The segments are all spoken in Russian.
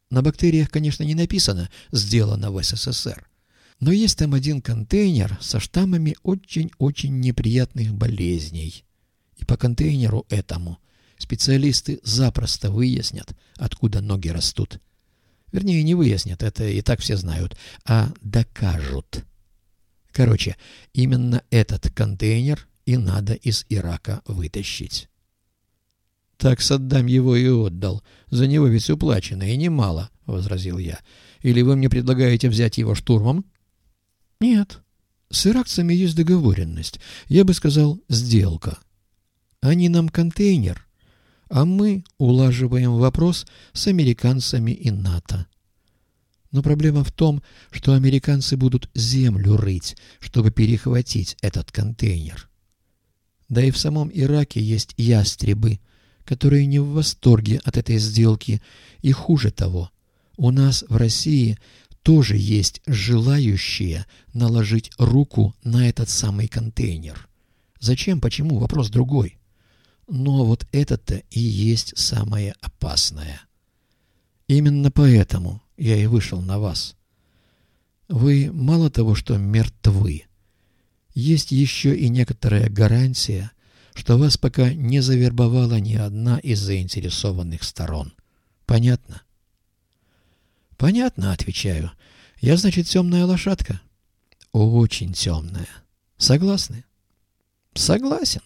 На бактериях, конечно, не написано «сделано в СССР». Но есть там один контейнер со штаммами очень-очень неприятных болезней. И по контейнеру этому специалисты запросто выяснят, откуда ноги растут. Вернее, не выяснят, это и так все знают, а докажут. Короче, именно этот контейнер и надо из Ирака вытащить. «Так Саддам его и отдал. За него ведь уплачено, и немало», — возразил я. «Или вы мне предлагаете взять его штурмом?» «Нет. С иракцами есть договоренность. Я бы сказал, сделка. Они нам контейнер, а мы улаживаем вопрос с американцами и НАТО. Но проблема в том, что американцы будут землю рыть, чтобы перехватить этот контейнер. Да и в самом Ираке есть ястребы, которые не в восторге от этой сделки, и хуже того, у нас в России тоже есть желающие наложить руку на этот самый контейнер. Зачем, почему, вопрос другой. Но вот это-то и есть самое опасное. Именно поэтому я и вышел на вас. Вы мало того, что мертвы, есть еще и некоторая гарантия, что вас пока не завербовала ни одна из заинтересованных сторон. Понятно? Понятно, отвечаю. Я, значит, темная лошадка? Очень темная. Согласны? Согласен.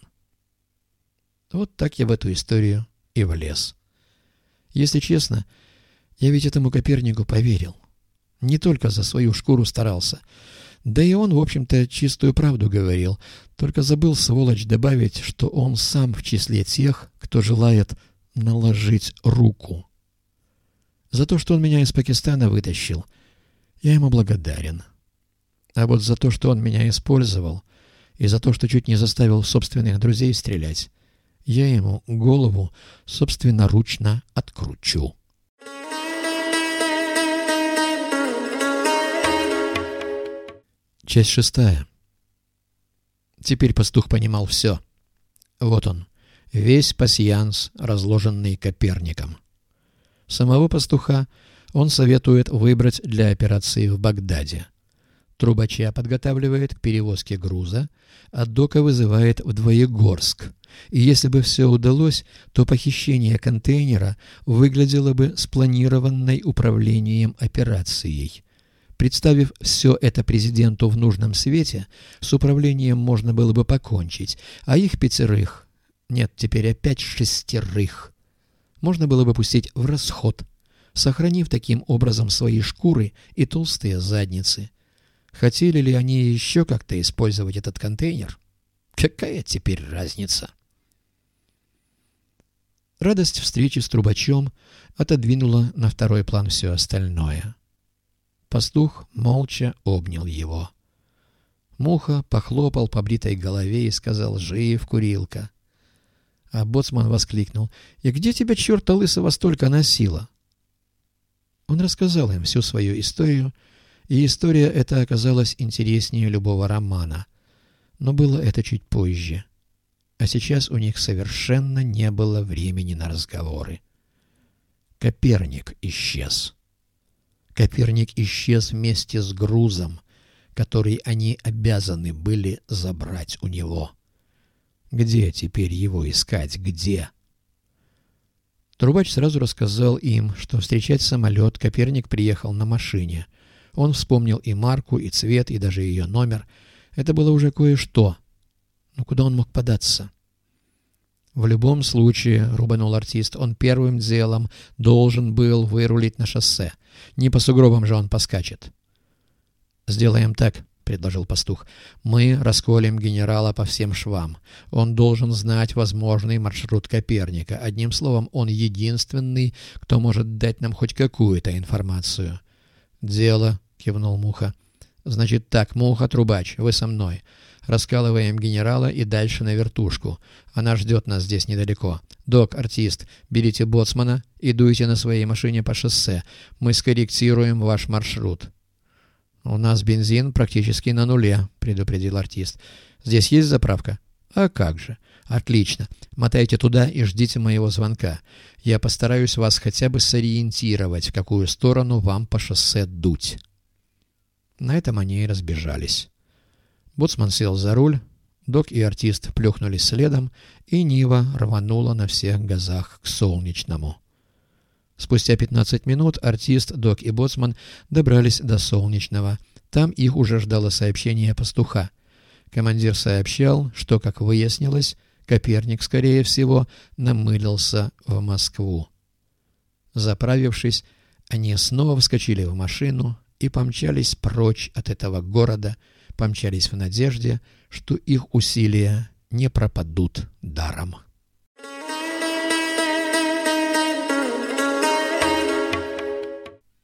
Вот так я в эту историю и влез. Если честно, я ведь этому Копернику поверил. Не только за свою шкуру старался. Да и он, в общем-то, чистую правду говорил. Только забыл, сволочь, добавить, что он сам в числе тех, кто желает наложить руку. За то, что он меня из Пакистана вытащил, я ему благодарен. А вот за то, что он меня использовал, и за то, что чуть не заставил собственных друзей стрелять, я ему голову собственноручно откручу. Часть 6. Теперь пастух понимал все. Вот он, весь пасьянс, разложенный Коперником. Самого пастуха он советует выбрать для операции в Багдаде. Трубача подготавливает к перевозке груза, а дока вызывает в Двоегорск. И если бы все удалось, то похищение контейнера выглядело бы спланированной управлением операцией. Представив все это президенту в нужном свете, с управлением можно было бы покончить, а их 5, нет, теперь опять 6, можно было бы пустить в расход, сохранив таким образом свои шкуры и толстые задницы. Хотели ли они еще как-то использовать этот контейнер? Какая теперь разница? Радость встречи с трубачом отодвинула на второй план все остальное. Пастух молча обнял его. Муха похлопал по бритой голове и сказал: «Жив, курилка». А боцман воскликнул: «И где тебя, черта лысого, столько носило?» Он рассказал им всю свою историю, и история эта оказалась интереснее любого романа. Но было это чуть позже. А сейчас у них совершенно не было времени на разговоры. Коперник исчез. Коперник исчез вместе с грузом, который они обязаны были забрать у него. Где теперь его искать? Где? Трубач сразу рассказал им, что встречать самолет Коперник приехал на машине. Он вспомнил и марку, и цвет, и даже ее номер. Это было уже кое-что. Но куда он мог податься? В любом случае, рубанул артист, он первым делом должен был вырулить на шоссе. Не по сугробам же он поскачет. «Сделаем так», — предложил пастух. «Мы расколем генерала по всем швам. Он должен знать возможный маршрут Коперника. Одним словом, он единственный, кто может дать нам хоть какую-то информацию». «Дело», — кивнул Муха. «Значит так, Муха, Трубач, вы со мной. Раскалываем генерала и дальше на вертушку. Она ждет нас здесь недалеко. Док, артист, берите боцмана и дуйте на своей машине по шоссе. Мы скорректируем ваш маршрут». «У нас бензин практически на нуле», — предупредил артист. «Здесь есть заправка?» «А как же? Отлично. Мотайте туда и ждите моего звонка. Я постараюсь вас хотя бы сориентировать, в какую сторону вам по шоссе дуть». На этом они и разбежались. Боцман сел за руль, Док и артист плюхнулись следом, и Нива рванула на всех газах к Солнечному. Спустя 15 минут артист, Док и Боцман добрались до Солнечного. Там их уже ждало сообщение пастуха. Командир сообщал, что, как выяснилось, Коперник, скорее всего, намылился в Москву. Заправившись, они снова вскочили в машину и помчались прочь от этого города, помчались в надежде, что их усилия не пропадут даром.